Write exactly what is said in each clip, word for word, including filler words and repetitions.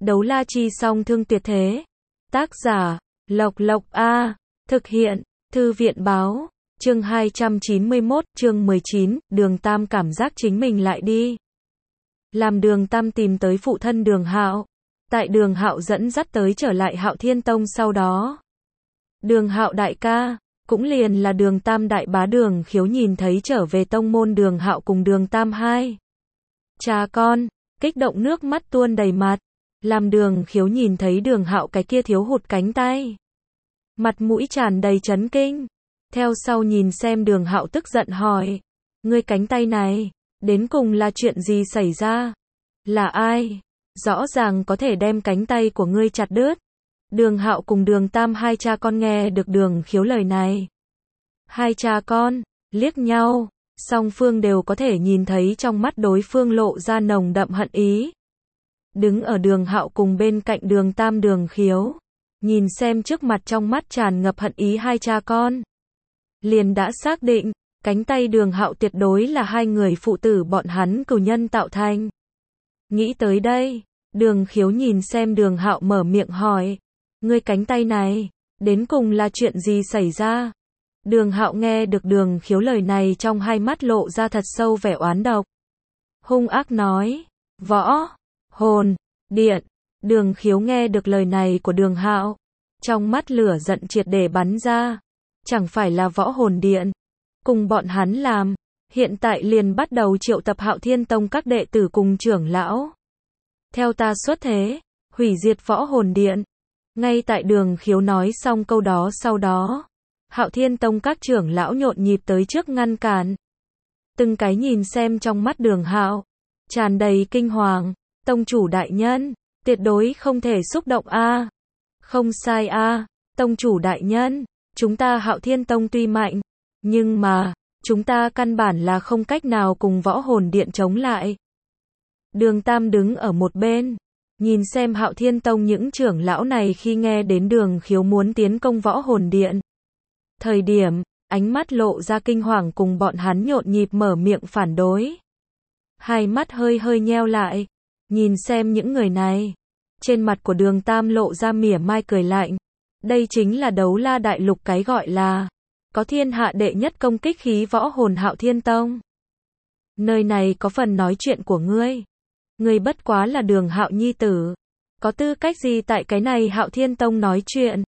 Đấu la chi song thương tuyệt thế. Tác giả, Lộc Lộc A. Thực hiện, Thư viện báo. Chương hai trăm chín mươi mốt, chương mười chín, Đường Tam cảm giác chính mình lại đi. Làm Đường Tam tìm tới phụ thân Đường Hạo. Tại Đường Hạo dẫn dắt tới trở lại Hạo Thiên Tông sau đó. Đường Hạo đại ca, cũng liền là Đường Tam đại bá Đường Khiếu nhìn thấy trở về tông môn Đường Hạo cùng Đường Tam hai cha con, kích động nước mắt tuôn đầy mặt. Làm Đường Khiếu nhìn thấy Đường Hạo cái kia thiếu hụt cánh tay, mặt mũi tràn đầy chấn kinh. Theo sau nhìn xem Đường Hạo tức giận hỏi, ngươi cánh tay này, đến cùng là chuyện gì xảy ra? Là ai? Rõ ràng có thể đem cánh tay của ngươi chặt đứt. Đường Hạo cùng Đường Tam hai cha con nghe được Đường Khiếu lời này. Hai cha con, liếc nhau, song phương đều có thể nhìn thấy trong mắt đối phương lộ ra nồng đậm hận ý. Đứng ở Đường Hạo cùng bên cạnh Đường Tam Đường Khiếu, nhìn xem trước mặt trong mắt tràn ngập hận ý hai cha con. Liền đã xác định, cánh tay Đường Hạo tuyệt đối là hai người phụ tử bọn hắn cửu nhân tạo thành. Nghĩ tới đây, Đường Khiếu nhìn xem Đường Hạo mở miệng hỏi, ngươi cánh tay này, đến cùng là chuyện gì xảy ra? Đường Hạo nghe được Đường Khiếu lời này trong hai mắt lộ ra thật sâu vẻ oán độc. Hung ác nói, võ, hồn, điện. Đường Khiếu nghe được lời này của Đường Hạo, trong mắt lửa giận triệt để bắn ra. Chẳng phải là võ hồn điện, cùng bọn hắn làm, hiện tại liền bắt đầu triệu tập Hạo Thiên Tông các đệ tử cùng trưởng lão. Theo ta xuất thế, hủy diệt võ hồn điện. Ngay tại Đường Khiếu nói xong câu đó sau đó, Hạo Thiên Tông các trưởng lão nhộn nhịp tới trước ngăn cản. Từng cái nhìn xem trong mắt Đường Hạo, tràn đầy kinh hoàng, tông chủ đại nhân, tuyệt đối không thể xúc động a. Không sai a, tông chủ đại nhân, chúng ta Hạo Thiên Tông tuy mạnh, nhưng mà, chúng ta căn bản là không cách nào cùng võ hồn điện chống lại. Đường Tam đứng ở một bên, nhìn xem Hạo Thiên Tông những trưởng lão này khi nghe đến Đường Khiếu muốn tiến công võ hồn điện. Thời điểm, ánh mắt lộ ra kinh hoàng cùng bọn hắn nhộn nhịp mở miệng phản đối. Hai mắt hơi hơi nheo lại, nhìn xem những người này. Trên mặt của Đường Tam lộ ra mỉa mai cười lạnh. Đây chính là đấu la đại lục cái gọi là có thiên hạ đệ nhất công kích khí võ hồn Hạo Thiên Tông. Nơi này có phần nói chuyện của ngươi. Ngươi bất quá là Đường Hạo nhi tử, có tư cách gì tại cái này Hạo Thiên Tông nói chuyện?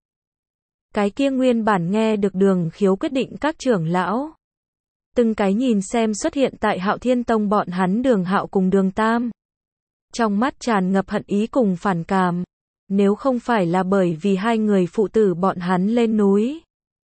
Cái kia nguyên bản nghe được Đường Khiếu quyết định các trưởng lão, từng cái nhìn xem xuất hiện tại Hạo Thiên Tông bọn hắn Đường Hạo cùng Đường Tam, trong mắt tràn ngập hận ý cùng phản cảm. Nếu không phải là bởi vì hai người phụ tử bọn hắn lên núi,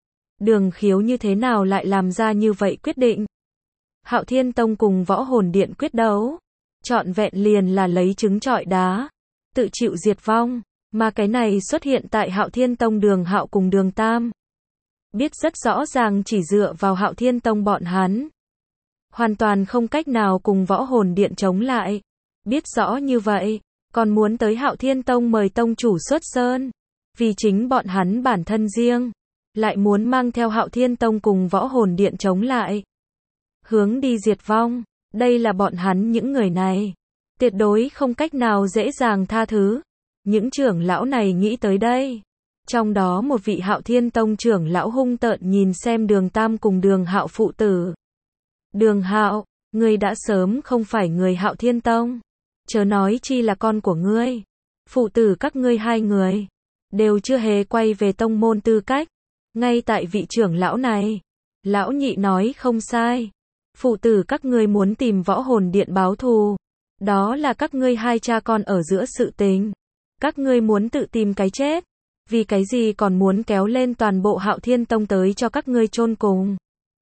Đường Khiếu như thế nào lại làm ra như vậy quyết định? Hạo Thiên Tông cùng võ hồn điện quyết đấu, trọn vẹn liền là lấy trứng trọi đá, tự chịu diệt vong. Mà cái này xuất hiện tại Hạo Thiên Tông Đường Hạo cùng Đường Tam, biết rất rõ ràng chỉ dựa vào Hạo Thiên Tông bọn hắn, hoàn toàn không cách nào cùng võ hồn điện chống lại. Biết rõ như vậy, còn muốn tới Hạo Thiên Tông mời tông chủ xuất sơn, vì chính bọn hắn bản thân riêng, lại muốn mang theo Hạo Thiên Tông cùng võ hồn điện chống lại, hướng đi diệt vong. Đây là bọn hắn những người này, tuyệt đối không cách nào dễ dàng tha thứ. Những trưởng lão này nghĩ tới đây, trong đó một vị Hạo Thiên Tông trưởng lão hung tợn nhìn xem Đường Tam cùng Đường Hạo phụ tử. Đường Hạo, ngươi đã sớm không phải người Hạo Thiên Tông, chớ nói chi là con của ngươi. Phụ tử các ngươi hai người đều chưa hề quay về tông môn tư cách. Ngay tại vị trưởng lão này, lão nhị nói không sai. Phụ tử các ngươi muốn tìm võ hồn điện báo thù, đó là các ngươi hai cha con ở giữa sự tình. Các ngươi muốn tự tìm cái chết, vì cái gì còn muốn kéo lên toàn bộ Hạo Thiên Tông tới cho các ngươi chôn cùng?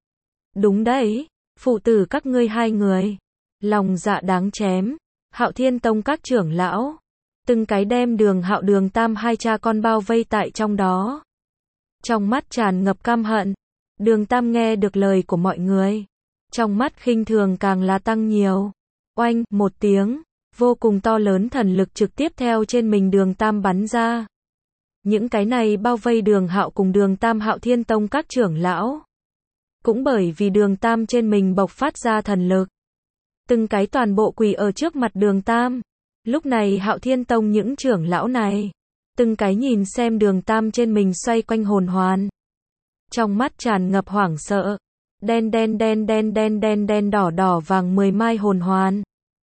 Đúng đấy, phụ tử các ngươi hai người, lòng dạ đáng chém. Hạo Thiên Tông các trưởng lão, từng cái đem Đường Hạo Đường Tam hai cha con bao vây tại trong đó. Trong mắt tràn ngập căm hận. Đường Tam nghe được lời của mọi người, trong mắt khinh thường càng là tăng nhiều. Oanh, một tiếng, vô cùng to lớn thần lực trực tiếp theo trên mình Đường Tam bắn ra. Những cái này bao vây Đường Hạo cùng Đường Tam Hạo Thiên Tông các trưởng lão, cũng bởi vì Đường Tam trên mình bộc phát ra thần lực, từng cái toàn bộ quỳ ở trước mặt Đường Tam, Lúc này Hạo Thiên Tông những trưởng lão này, từng cái nhìn xem Đường Tam trên mình xoay quanh hồn hoàn. Trong mắt tràn ngập hoảng sợ. Đen đen đen đen đen đen đen đỏ đỏ vàng mười mai hồn hoàn.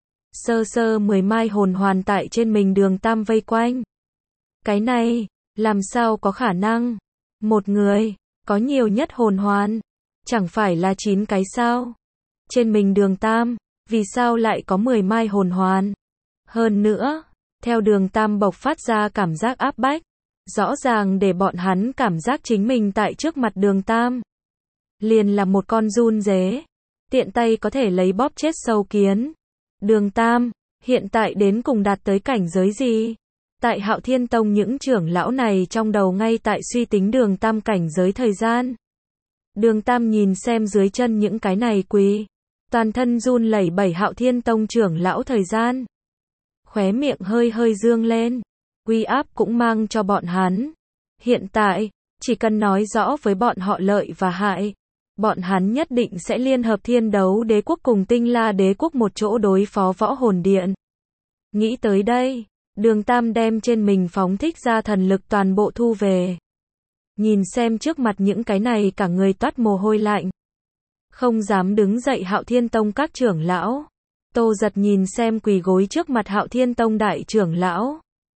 Sơ sơ mười mai hồn hoàn tại trên mình Đường Tam vây quanh. Cái này, làm sao có khả năng? Một người, có nhiều nhất hồn hoàn. Chẳng phải là chín cái sao? Trên mình Đường Tam, vì sao lại có mười mai hồn hoàn? Hơn nữa, theo Đường Tam bộc phát ra cảm giác áp bách, rõ ràng để bọn hắn cảm giác chính mình tại trước mặt Đường Tam liền là một con giun dế, tiện tay có thể lấy bóp chết sâu kiến. Đường Tam, hiện tại đến cùng đạt tới cảnh giới gì? Tại Hạo Thiên Tông những trưởng lão này trong đầu ngay tại suy tính Đường Tam cảnh giới thời gian. Đường Tam nhìn xem dưới chân những cái này quỳ, toàn thân run lẩy bẩy Hạo Thiên Tông trưởng lão thời gian. Khóe miệng hơi hơi dương lên, uy áp cũng mang cho bọn hắn. Hiện tại, chỉ cần nói rõ với bọn họ lợi và hại, bọn hắn nhất định sẽ liên hợp Thiên Đấu Đế quốc cùng Tinh La Đế quốc một chỗ đối phó Võ Hồn Điện. Nghĩ tới đây, Đường Tam đem trên mình phóng thích ra thần lực toàn bộ thu về. Nhìn xem trước mặt những cái này cả người toát mồ hôi lạnh. Không dám đứng dậy Hạo Thiên Tông các trưởng lão. Tô Giật nhìn xem quỳ gối trước mặt Hạo Thiên Tông đại trưởng lão.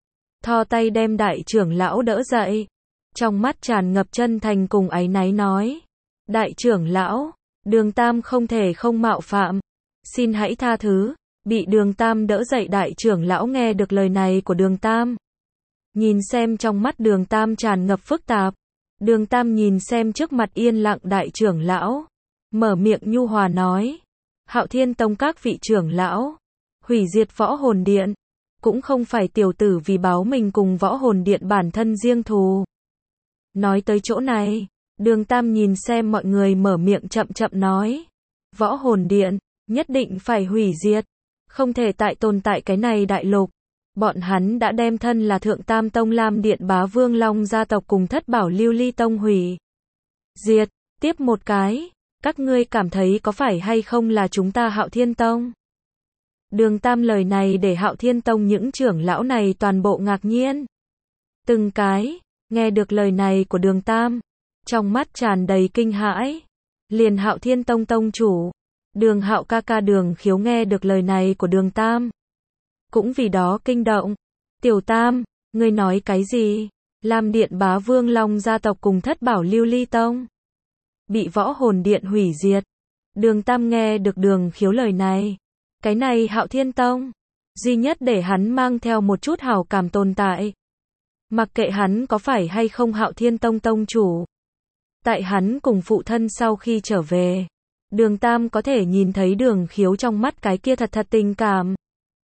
Thò tay đem đại trưởng lão đỡ dậy. Trong mắt tràn ngập chân thành cùng áy náy nói. Đại trưởng lão, Đường Tam không thể không mạo phạm. Xin hãy tha thứ. Bị Đường Tam đỡ dậy đại trưởng lão nghe được lời này của Đường Tam. Nhìn xem trong mắt Đường Tam tràn ngập phức tạp. Đường Tam nhìn xem trước mặt yên lặng đại trưởng lão. Mở miệng nhu hòa nói. Hạo Thiên Tông các vị trưởng lão. Hủy diệt Võ Hồn Điện. Cũng không phải tiểu tử vì báo mình cùng Võ Hồn Điện bản thân riêng thù. Nói tới chỗ này. Đường Tam nhìn xem mọi người mở miệng chậm chậm nói. Võ Hồn Điện, nhất định phải hủy diệt. Không thể tại tồn tại cái này đại lục. Bọn hắn đã đem thân là Thượng Tam Tông Lam Điện Bá Vương Long gia tộc cùng Thất Bảo Lưu Ly Tông hủy diệt. Tiếp một cái, các ngươi cảm thấy có phải hay không là chúng ta Hạo Thiên Tông? Đường Tam lời này để Hạo Thiên Tông những trưởng lão này toàn bộ ngạc nhiên. Từng cái, nghe được lời này của Đường Tam, trong mắt tràn đầy kinh hãi. Liền Hạo Thiên Tông tông chủ, Đường Hạo ca ca Đường Khiếu nghe được lời này của Đường Tam. Cũng vì đó kinh động. Tiểu Tam, ngươi nói cái gì? Lam Điện Bá Vương Long gia tộc cùng Thất Bảo Lưu Ly Tông bị Võ Hồn Điện hủy diệt. Đường Tam nghe được Đường Khiếu lời này. Cái này Hạo Thiên Tông, duy nhất để hắn mang theo một chút hảo cảm tồn tại. Mặc kệ hắn có phải hay không Hạo Thiên Tông tông chủ. Tại hắn cùng phụ thân sau khi trở về, Đường Tam có thể nhìn thấy Đường Khiếu trong mắt cái kia thật thật tình cảm.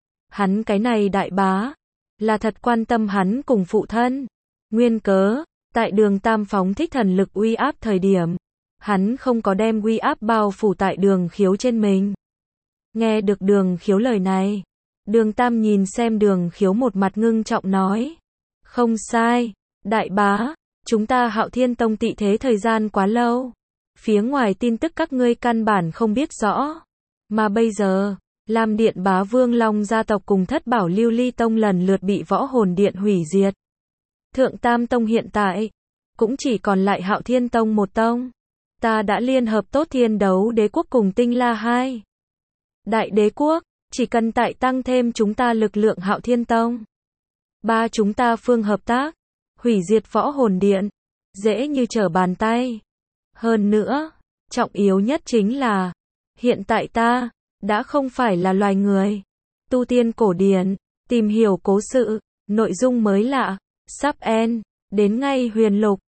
Hắn cái này đại bá, là thật quan tâm hắn cùng phụ thân. Nguyên cớ, tại Đường Tam phóng thích thần lực uy áp thời điểm, hắn không có đem uy áp bao phủ tại Đường Khiếu trên mình. Nghe được Đường Khiếu lời này, Đường Tam nhìn xem Đường Khiếu một mặt ngưng trọng nói. Không sai, đại bá, chúng ta Hạo Thiên Tông tị thế thời gian quá lâu. Phía ngoài tin tức các ngươi căn bản không biết rõ. Mà bây giờ, Lam Điện Bá Vương Long gia tộc cùng Thất Bảo Lưu Ly Tông lần lượt bị Võ Hồn Điện hủy diệt. Thượng Tam Tông hiện tại, cũng chỉ còn lại Hạo Thiên Tông một tông. Ta đã liên hợp tốt Thiên Đấu Đế quốc cùng Tinh La hai Đại Đế quốc, chỉ cần tại tăng thêm chúng ta lực lượng Hạo Thiên Tông. Ba chúng ta phương hợp tác, hủy diệt Võ Hồn Điện, dễ như trở bàn tay. Hơn nữa, trọng yếu nhất chính là, hiện tại ta, đã không phải là loài người. Tu tiên cổ điển, tìm hiểu cố sự, nội dung mới lạ, sắp end, đến ngay huyền lục.